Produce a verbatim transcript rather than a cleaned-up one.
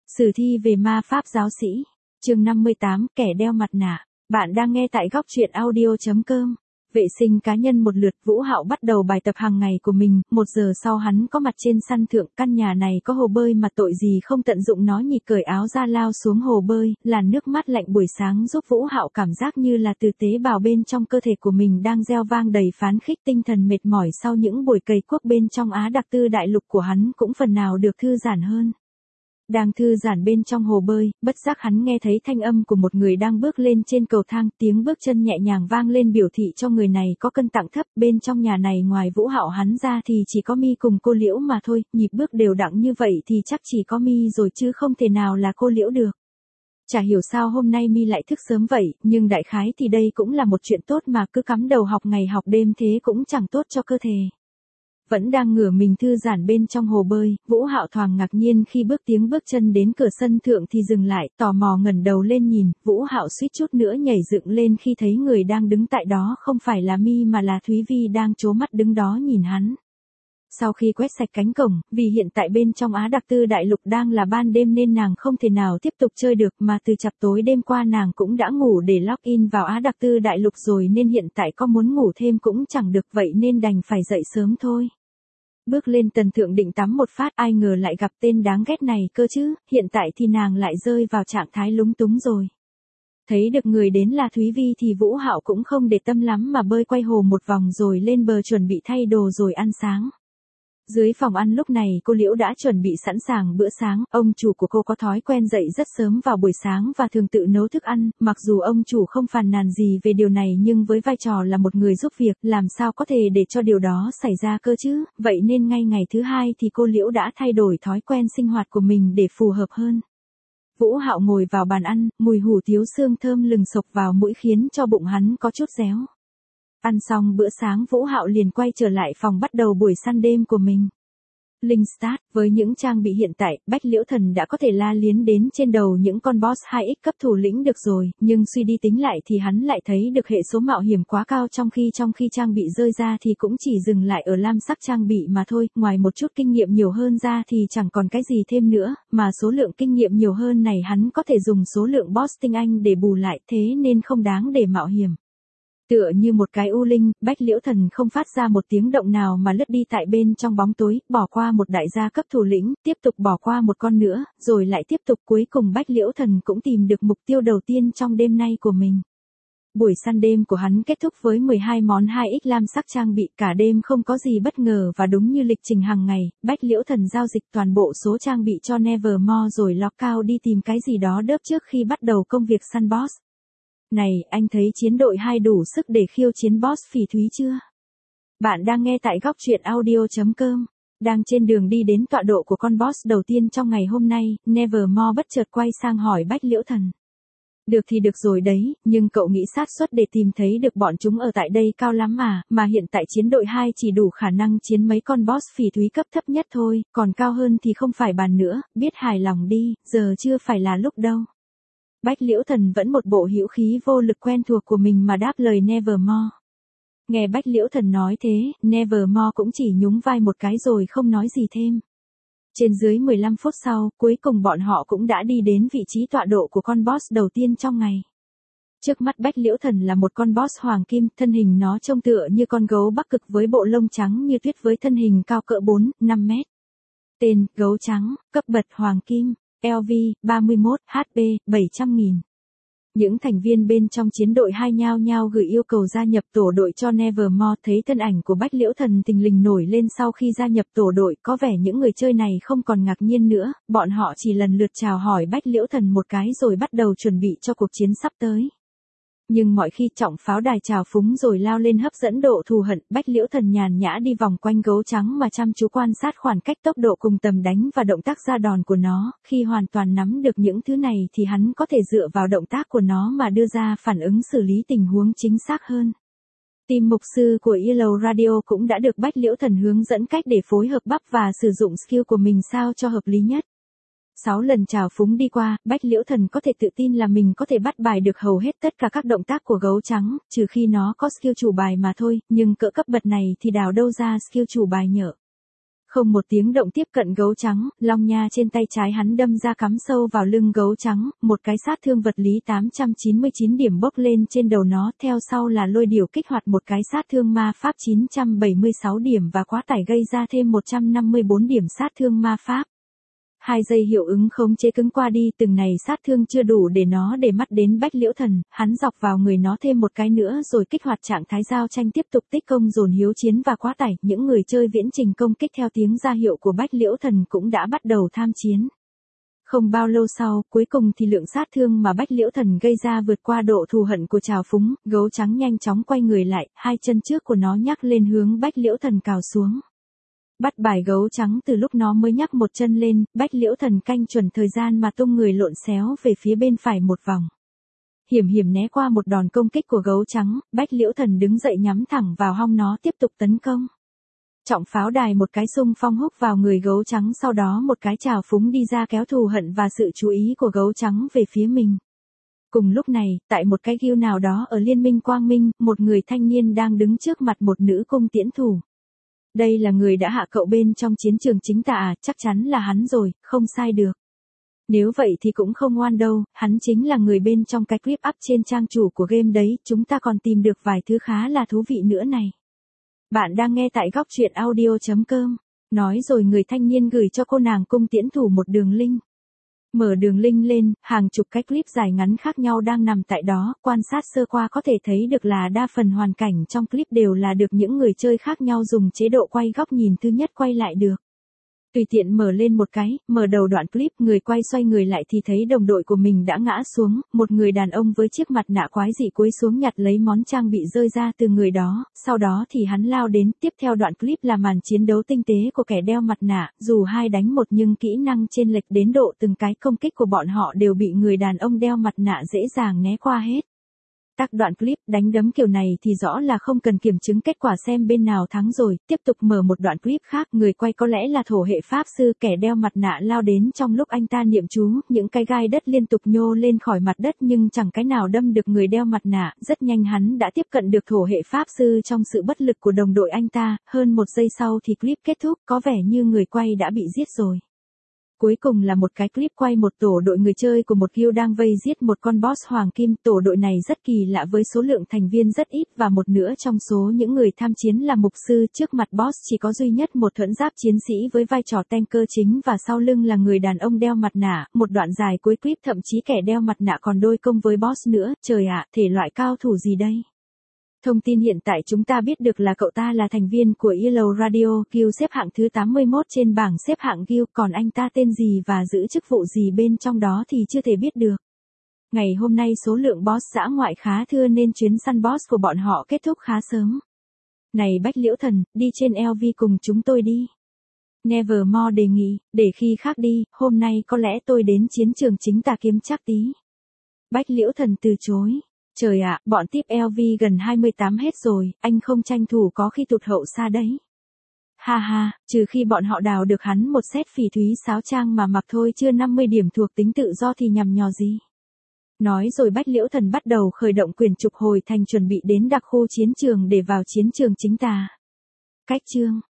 Sử thi về ma pháp giáo sĩ. Chương năm mươi tám, kẻ đeo mặt nạ. Bạn đang nghe tại góc truyện audio chấm com. Vệ sinh cá nhân một lượt, Vũ Hạo bắt đầu bài tập hàng ngày của mình. Một giờ sau hắn có mặt trên sân thượng. Căn nhà này có hồ bơi mà tội gì không tận dụng nó nhỉ. Cởi áo ra lao xuống hồ bơi, làn nước mát lạnh buổi sáng giúp Vũ Hạo cảm giác như là từ tế bào bên trong cơ thể của mình đang reo vang đầy phấn khích. Tinh thần mệt mỏi sau những buổi cày cuốc bên trong Á Đặc Tư Đại Lục của hắn cũng phần nào được thư giãn hơn. Đang thư giãn bên trong hồ bơi, bất giác hắn nghe thấy thanh âm của một người đang bước lên trên cầu thang, tiếng bước chân nhẹ nhàng vang lên biểu thị cho người này có cân tạng thấp. Bên trong nhà này ngoài Vũ Hạo hắn ra thì chỉ có Mi cùng cô Liễu mà thôi, nhịp bước đều đặn như vậy thì chắc chỉ có Mi rồi chứ không thể nào là cô Liễu được. Chả hiểu sao hôm nay Mi lại thức sớm vậy, nhưng đại khái thì đây cũng là một chuyện tốt mà, cứ cắm đầu học ngày học đêm thế cũng chẳng tốt cho cơ thể. Vẫn đang ngửa mình thư giãn bên trong hồ bơi, Vũ Hạo thoáng ngạc nhiên khi bước tiếng bước chân đến cửa sân thượng thì dừng lại, tò mò ngẩng đầu lên nhìn. Vũ Hạo suýt chút nữa nhảy dựng lên khi thấy người đang đứng tại đó không phải là Mi mà là Thúy Vi đang trố mắt đứng đó nhìn hắn. Sau khi quét sạch cánh cổng, vì hiện tại bên trong Á Đặc Tư Đại Lục đang là ban đêm nên nàng không thể nào tiếp tục chơi được, mà từ chập tối đêm qua nàng cũng đã ngủ để login vào Á Đặc Tư Đại Lục rồi nên hiện tại có muốn ngủ thêm cũng chẳng được, vậy nên đành phải dậy sớm thôi. Bước lên tầng thượng định tắm một phát, ai ngờ lại gặp tên đáng ghét này cơ chứ, hiện tại thì nàng lại rơi vào trạng thái lúng túng rồi. Thấy được người đến là Thúy Vi thì Vũ Hạo cũng không để tâm lắm mà bơi quay hồ một vòng rồi lên bờ chuẩn bị thay đồ rồi ăn sáng. Dưới phòng ăn lúc này cô Liễu đã chuẩn bị sẵn sàng bữa sáng, ông chủ của cô có thói quen dậy rất sớm vào buổi sáng và thường tự nấu thức ăn, mặc dù ông chủ không phàn nàn gì về điều này nhưng với vai trò là một người giúp việc, làm sao có thể để cho điều đó xảy ra cơ chứ, vậy nên ngay ngày thứ hai thì cô Liễu đã thay đổi thói quen sinh hoạt của mình để phù hợp hơn. Vũ Hạo ngồi vào bàn ăn, mùi hủ tiếu xương thơm lừng sộc vào mũi khiến cho bụng hắn có chút réo. Ăn xong bữa sáng Vũ Hạo liền quay trở lại phòng bắt đầu buổi săn đêm của mình. Linh Start, với những trang bị hiện tại, Bách Liễu Thần đã có thể la liến đến trên đầu những con boss hai x cấp thủ lĩnh được rồi, nhưng suy đi tính lại thì hắn lại thấy được hệ số mạo hiểm quá cao trong khi trong khi trang bị rơi ra thì cũng chỉ dừng lại ở lam sắc trang bị mà thôi, ngoài một chút kinh nghiệm nhiều hơn ra thì chẳng còn cái gì thêm nữa, mà số lượng kinh nghiệm nhiều hơn này hắn có thể dùng số lượng boss tinh anh để bù lại, thế nên không đáng để mạo hiểm. Tựa như một cái u linh, Bách Liễu Thần không phát ra một tiếng động nào mà lướt đi tại bên trong bóng tối, bỏ qua một đại gia cấp thủ lĩnh, tiếp tục bỏ qua một con nữa, rồi lại tiếp tục, cuối cùng Bách Liễu Thần cũng tìm được mục tiêu đầu tiên trong đêm nay của mình. Buổi săn đêm của hắn kết thúc với mười hai món hai x lam sắc trang bị, cả đêm không có gì bất ngờ và đúng như lịch trình hàng ngày, Bách Liễu Thần giao dịch toàn bộ số trang bị cho Nevermore rồi log out đi tìm cái gì đó đớp trước khi bắt đầu công việc săn boss. Này, anh thấy chiến đội hai đủ sức để khiêu chiến boss phỉ thúy chưa? Bạn đang nghe tại góc truyện audio chấm com. Đang trên đường đi đến tọa độ của con boss đầu tiên trong ngày hôm nay, Nevermore bất chợt quay sang hỏi Bách Liễu Thần. Được thì được rồi đấy, nhưng cậu nghĩ xác suất để tìm thấy được bọn chúng ở tại đây cao lắm mà, mà hiện tại chiến đội hai chỉ đủ khả năng chiến mấy con boss phỉ thúy cấp thấp nhất thôi, còn cao hơn thì không phải bàn nữa, biết hài lòng đi, giờ chưa phải là lúc đâu. Bách Liễu Thần vẫn một bộ hữu khí vô lực quen thuộc của mình mà đáp lời Nevermore. Nghe Bách Liễu Thần nói thế, Nevermore cũng chỉ nhún vai một cái rồi không nói gì thêm. Trên dưới mười lăm phút sau, cuối cùng bọn họ cũng đã đi đến vị trí tọa độ của con boss đầu tiên trong ngày. Trước mắt Bách Liễu Thần là một con boss hoàng kim, thân hình nó trông tựa như con gấu Bắc Cực với bộ lông trắng như tuyết với thân hình cao cỡ bốn, năm mét. Tên, gấu trắng, cấp bậc hoàng kim. lờ vê, ba mươi mốt, hát pê, bảy trăm nghìn. Những thành viên bên trong chiến đội hai nhao nhao gửi yêu cầu gia nhập tổ đội cho Nevermore, thấy thân ảnh của Bách Liễu Thần thình lình nổi lên sau khi gia nhập tổ đội, có vẻ những người chơi này không còn ngạc nhiên nữa, bọn họ chỉ lần lượt chào hỏi Bách Liễu Thần một cái rồi bắt đầu chuẩn bị cho cuộc chiến sắp tới. Nhưng mọi khi trọng pháo đài trào phúng rồi lao lên hấp dẫn độ thù hận, Bách Liễu Thần nhàn nhã đi vòng quanh gấu trắng mà chăm chú quan sát khoảng cách, tốc độ cùng tầm đánh và động tác ra đòn của nó, khi hoàn toàn nắm được những thứ này thì hắn có thể dựa vào động tác của nó mà đưa ra phản ứng xử lý tình huống chính xác hơn. Team mục sư của Yellow Radio cũng đã được Bách Liễu Thần hướng dẫn cách để phối hợp bắp và sử dụng skill của mình sao cho hợp lý nhất. Sáu lần trào phúng đi qua, Bách Liễu Thần có thể tự tin là mình có thể bắt bài được hầu hết tất cả các động tác của gấu trắng, trừ khi nó có skill chủ bài mà thôi, nhưng cỡ cấp bậc này thì đào đâu ra skill chủ bài nhở. Không một tiếng động tiếp cận gấu trắng, long nha trên tay trái hắn đâm ra cắm sâu vào lưng gấu trắng, một cái sát thương vật lý tám trăm chín mươi chín điểm bốc lên trên đầu nó, theo sau là lôi điểu kích hoạt một cái sát thương ma pháp chín trăm bảy mươi sáu điểm và quá tải gây ra thêm một trăm năm mươi bốn điểm sát thương ma pháp. Hai giây hiệu ứng khống chế cứng qua đi, từng này sát thương chưa đủ để nó để mắt đến Bách Liễu Thần, hắn dọc vào người nó thêm một cái nữa rồi kích hoạt trạng thái giao tranh tiếp tục tích công dồn hiếu chiến và quá tải, những người chơi viễn trình công kích theo tiếng ra hiệu của Bách Liễu Thần cũng đã bắt đầu tham chiến. Không bao lâu sau, cuối cùng thì lượng sát thương mà Bách Liễu Thần gây ra vượt qua độ thù hận của Trào Phúng, gấu trắng nhanh chóng quay người lại, hai chân trước của nó nhắc lên hướng Bách Liễu Thần cào xuống. Bắt bài gấu trắng từ lúc nó mới nhắc một chân lên, Bách Liễu Thần canh chuẩn thời gian mà tung người lộn xéo về phía bên phải một vòng. Hiểm hiểm né qua một đòn công kích của gấu trắng, Bách Liễu Thần đứng dậy nhắm thẳng vào hông nó tiếp tục tấn công. Trọng pháo đài một cái xung phong húc vào người gấu trắng, sau đó một cái Trào Phúng đi ra kéo thù hận và sự chú ý của gấu trắng về phía mình. Cùng lúc này, tại một cái guild nào đó ở Liên minh Quang Minh, một người thanh niên đang đứng trước mặt một nữ cung tiễn thủ. Đây là người đã hạ cậu bên trong chiến trường chính tà à, chắc chắn là hắn rồi, không sai được. Nếu vậy thì cũng không ngoan đâu, hắn chính là người bên trong cái clip up trên trang chủ của game đấy, chúng ta còn tìm được vài thứ khá là thú vị nữa này. Bạn đang nghe tại góc truyện audio chấm com. Nói rồi người thanh niên gửi cho cô nàng cung tiễn thủ một đường link. Mở đường link lên, hàng chục cái clip dài ngắn khác nhau đang nằm tại đó, quan sát sơ qua có thể thấy được là đa phần hoàn cảnh trong clip đều là được những người chơi khác nhau dùng chế độ quay góc nhìn thứ nhất quay lại được. Tùy tiện mở lên một cái, mở đầu đoạn clip, người quay xoay người lại thì thấy đồng đội của mình đã ngã xuống, một người đàn ông với chiếc mặt nạ quái dị cúi xuống nhặt lấy món trang bị rơi ra từ người đó, sau đó thì hắn lao đến, tiếp theo đoạn clip là màn chiến đấu tinh tế của kẻ đeo mặt nạ, dù hai đánh một nhưng kỹ năng chênh lệch đến độ từng cái công kích của bọn họ đều bị người đàn ông đeo mặt nạ dễ dàng né qua hết. Các đoạn clip đánh đấm kiểu này thì rõ là không cần kiểm chứng kết quả xem bên nào thắng rồi, tiếp tục mở một đoạn clip khác, người quay có lẽ là thổ hệ pháp sư, kẻ đeo mặt nạ lao đến trong lúc anh ta niệm chú, những cái gai đất liên tục nhô lên khỏi mặt đất nhưng chẳng cái nào đâm được người đeo mặt nạ, rất nhanh hắn đã tiếp cận được thổ hệ pháp sư trong sự bất lực của đồng đội anh ta, hơn một giây sau thì clip kết thúc, có vẻ như người quay đã bị giết rồi. Cuối cùng là một cái clip quay một tổ đội người chơi của một guild đang vây giết một con boss hoàng kim, tổ đội này rất kỳ lạ với số lượng thành viên rất ít và một nửa trong số những người tham chiến là mục sư, trước mặt boss chỉ có duy nhất một thuẫn giáp chiến sĩ với vai trò tanker chính và sau lưng là người đàn ông đeo mặt nạ, một đoạn dài cuối clip thậm chí kẻ đeo mặt nạ còn đôi công với boss nữa, trời ạ, thể loại cao thủ gì đây? Thông tin hiện tại chúng ta biết được là cậu ta là thành viên của Yellow Radio, guild xếp hạng thứ tám mươi mốt trên bảng xếp hạng guild, còn anh ta tên gì và giữ chức vụ gì bên trong đó thì chưa thể biết được. Ngày hôm nay số lượng boss dã ngoại khá thưa nên chuyến săn boss của bọn họ kết thúc khá sớm. Này Bách Liễu Thần, đi trên lờ vê cùng chúng tôi đi. Nevermore đề nghị, để khi khác đi, hôm nay có lẽ tôi đến chiến trường chính tà kiếm chắc tí. Bách Liễu Thần từ chối. Trời ạ, bọn tiếp lờ vê gần hai mươi tám hết rồi, anh không tranh thủ có khi tụt hậu xa đấy. Ha ha, trừ khi bọn họ đào được hắn một set phỉ thúy sáo trang mà mặc thôi, chưa năm mươi điểm thuộc tính tự do thì nhằm nhò gì. Nói rồi Bách Liễu Thần bắt đầu khởi động quyền trục hồi thành chuẩn bị đến đặc khu chiến trường để vào chiến trường chính tà. Cách chương